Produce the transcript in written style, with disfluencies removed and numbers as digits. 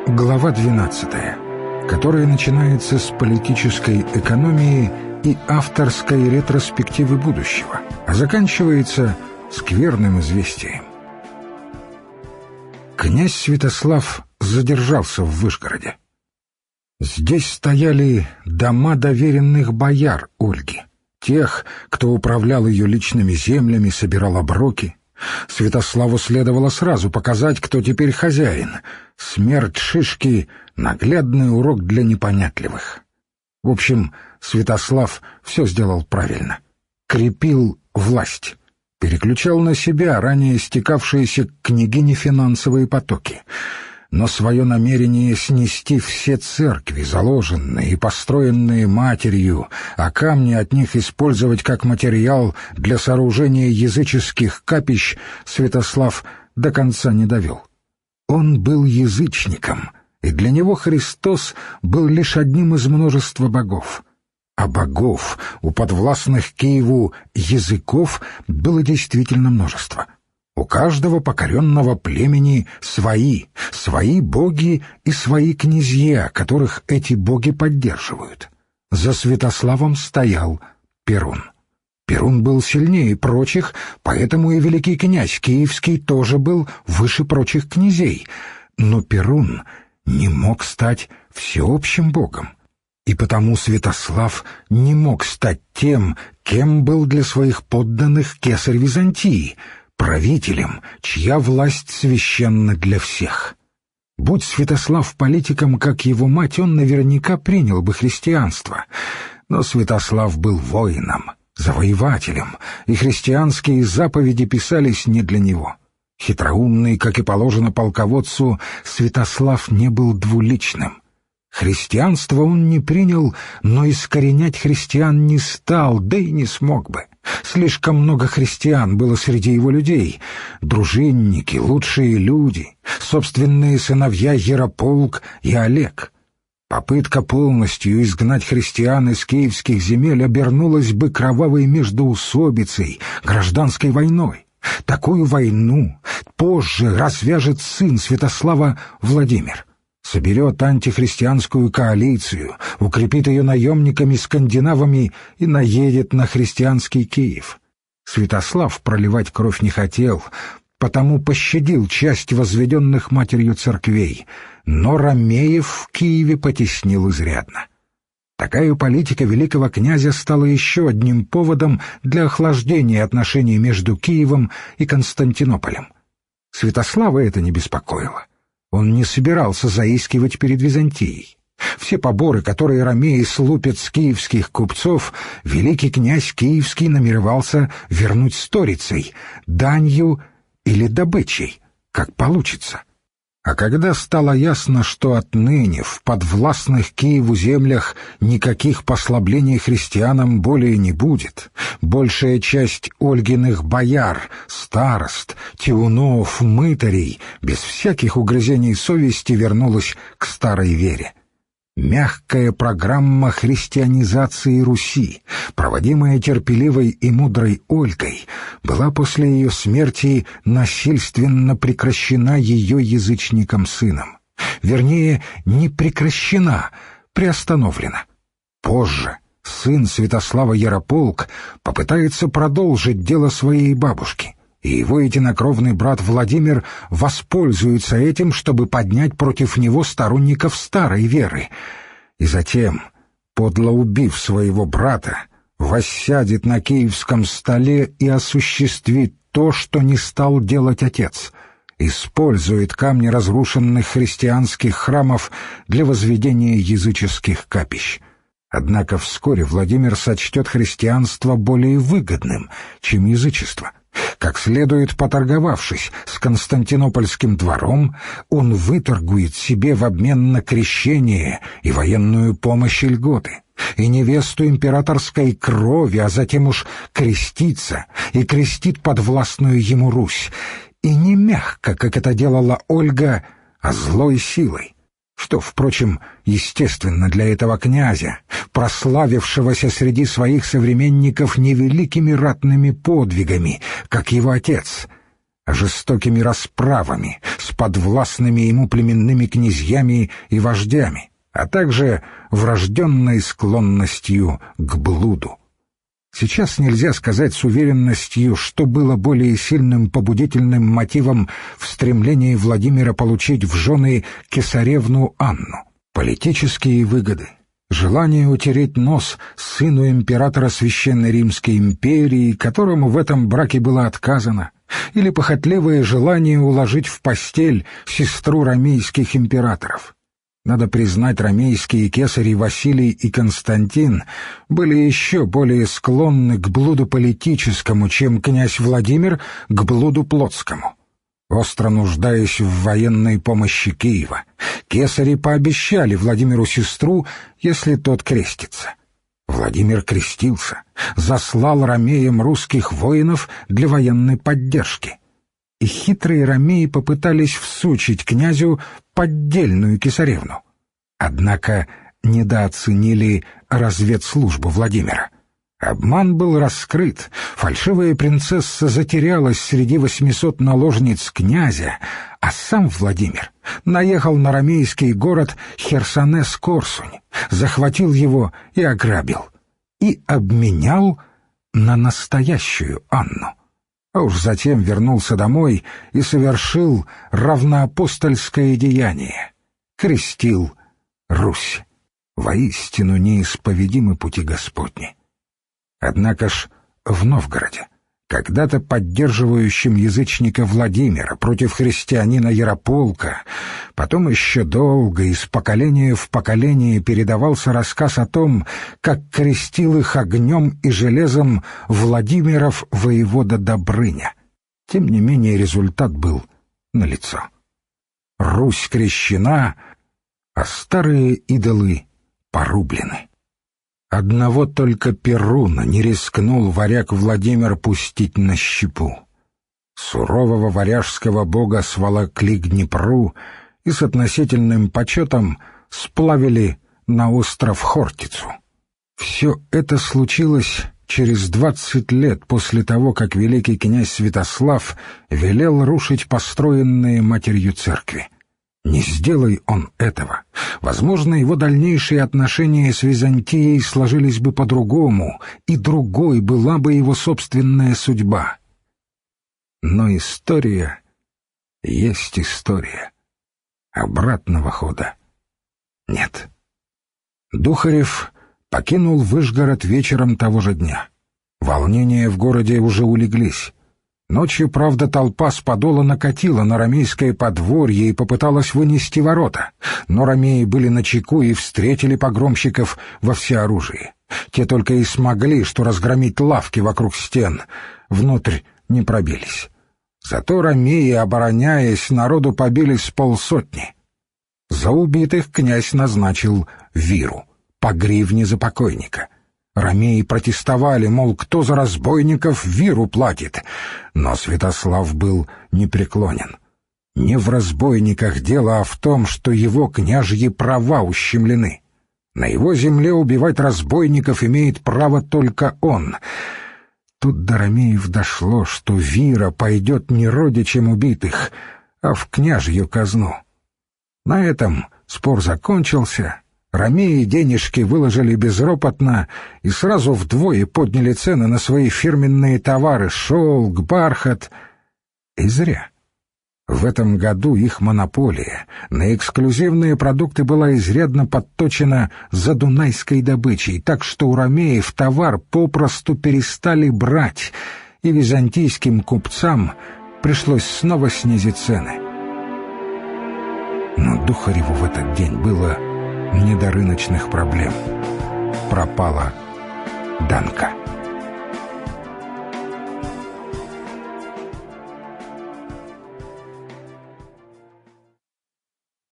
Глава 12, которая начинается с политической экономии и авторской ретроспективы будущего, а заканчивается скверным известием. Князь Святослав задержался в Вышгороде. Здесь стояли дома доверенных бояр Ольги, тех, кто управлял ее личными землями, собирал оброки. Святославу следовало сразу показать, кто теперь хозяин. Смерть Шишки — наглядный урок для непонятливых. В общем, Святослав все сделал правильно. Крепил власть, переключал на себя ранее стекавшиеся к княгине финансовые потоки. Но свое намерение снести все церкви, заложенные и построенные матерью, а камни от них использовать как материал для сооружения языческих капищ, Святослав до конца не довел. Он был язычником, и для него Христос был лишь одним из множества богов. А богов у подвластных Киеву языков было действительно множество. У каждого покоренного племени свои боги и свои князья, которых эти боги поддерживают. За Святославом стоял Перун. Перун был сильнее прочих, поэтому и великий князь Киевский тоже был выше прочих князей. Но Перун не мог стать всеобщим богом. И потому Святослав не мог стать тем, кем был для своих подданных кесарь Византии — правителем, чья власть священна для всех. Будь Святослав политиком, как его мать, он наверняка принял бы христианство. Но Святослав был воином, завоевателем, и христианские заповеди писались не для него. Хитроумный, как и положено полководцу, Святослав не был двуличным. Христианство он не принял, но искоренять христиан не стал, да и не смог бы. Слишком много христиан было среди его людей. Дружинники, лучшие люди, собственные сыновья Ярополк и Олег. Попытка полностью изгнать христиан из киевских земель обернулась бы кровавой междоусобицей, гражданской войной. Такую войну позже развяжет сын Святослава Владимир. Соберет антихристианскую коалицию, укрепит ее наемниками-скандинавами и наедет на христианский Киев. Святослав проливать кровь не хотел, потому пощадил часть возведенных матерью церквей, но ромеев в Киеве потеснил изрядно. Такая политика великого князя стала еще одним поводом для охлаждения отношений между Киевом и Константинополем. Святослава это не беспокоило. Он не собирался заискивать перед Византией. Все поборы, которые ромеи слупят с киевских купцов, великий князь Киевский намеревался вернуть сторицей, данью или добычей, как получится. А когда стало ясно, что отныне в подвластных Киеву землях никаких послаблений христианам более не будет, большая часть Ольгиных бояр, старост, тиунов, мытарей без всяких угрызений совести вернулась к старой вере. Мягкая программа христианизации Руси, проводимая терпеливой и мудрой Ольгой, была после ее смерти насильственно прекращена ее язычником сыном. Вернее, не прекращена, приостановлена. Позже сын Святослава Ярополк попытается продолжить дело своей бабушки, и его единокровный брат Владимир воспользуется этим, чтобы поднять против него сторонников старой веры. И затем, подло убив своего брата, воссядет на киевском столе и осуществит то, что не стал делать отец. Использует камни разрушенных христианских храмов для возведения языческих капищ. Однако вскоре Владимир сочтет христианство более выгодным, чем язычество. Как следует поторговавшись с Константинопольским двором, он выторгует себе в обмен на крещение и военную помощь и льготы, и невесту императорской крови, а затем уж крестится, и крестит подвластную ему Русь, и не мягко, как это делала Ольга, а злой силой. Что, впрочем, естественно для этого князя, прославившегося среди своих современников невеликими ратными подвигами, как его отец, а жестокими расправами, с подвластными ему племенными князьями и вождями, а также врожденной склонностью к блуду. Сейчас нельзя сказать с уверенностью, что было более сильным побудительным мотивом в стремлении Владимира получить в жены кесаревну Анну. Политические выгоды, желание утереть нос сыну императора Священной Римской империи, которому в этом браке было отказано, или похотливое желание уложить в постель сестру ромейских императоров. Надо признать, ромейские кесари Василий и Константин были еще более склонны к блуду политическому, чем князь Владимир к блуду плотскому. Остро нуждаясь в военной помощи Киева, кесари пообещали Владимиру сестру, если тот крестится. Владимир крестился, заслал ромеям русских воинов для военной поддержки. И хитрые ромеи попытались всучить князю поддельную кесаревну. Однако недооценили разведслужбу Владимира. Обман был раскрыт, фальшивая принцесса затерялась среди 800 наложниц князя, а сам Владимир наехал на ромейский город Херсонес-Корсунь, захватил его и ограбил, и обменял на настоящую Анну. А уж затем вернулся домой и совершил равноапостольское деяние. Крестил Русь. Воистину неисповедимы пути Господни. Однако ж в Новгороде, когда-то поддерживающим язычника Владимира против христианина Ярополка, потом еще долго из поколения в поколение передавался рассказ о том, как крестил их огнем и железом Владимиров воевода Добрыня. Тем не менее результат был налицо. Русь крещена, а старые идолы порублены. Одного только Перуна не рискнул варяг Владимир пустить на щепу. Сурового варяжского бога сволокли к Днепру и с относительным почетом сплавили на остров Хортицу. Все это случилось через 20 лет после того, как великий князь Святослав велел рушить построенные матерью церкви. Не сделай он этого, возможно, его дальнейшие отношения с Византией сложились бы по-другому, и другой была бы его собственная судьба. Но история есть история. Обратного хода нет. Духарев покинул Вышгород вечером того же дня. Волнения в городе уже улеглись. Ночью, правда, толпа с подола накатила на ромейское подворье и попыталась вынести ворота, но ромеи были начеку и встретили погромщиков во всеоружии. Те только и смогли, что разгромить лавки вокруг стен, внутрь не пробились. Зато ромеи, обороняясь, народу побили с полсотни. За убитых князь назначил виру, по гривне за покойника. Ромеи протестовали, мол, кто за разбойников виру платит, но Святослав был непреклонен. Не в разбойниках дело, а в том, что его княжьи права ущемлены. На его земле убивать разбойников имеет право только он. Тут до ромеев дошло, что вира пойдет не родичам убитых, а в княжью казну. На этом спор закончился. Ромеи денежки выложили безропотно и сразу вдвое подняли цены на свои фирменные товары — шелк, бархат. И зря. В этом году их монополия на эксклюзивные продукты была изрядно подточена задунайской добычей, так что у ромеев товар попросту перестали брать, и византийским купцам пришлось снова снизить цены. Но Духареву в этот день было не до рыночных проблем. Пропала Данка.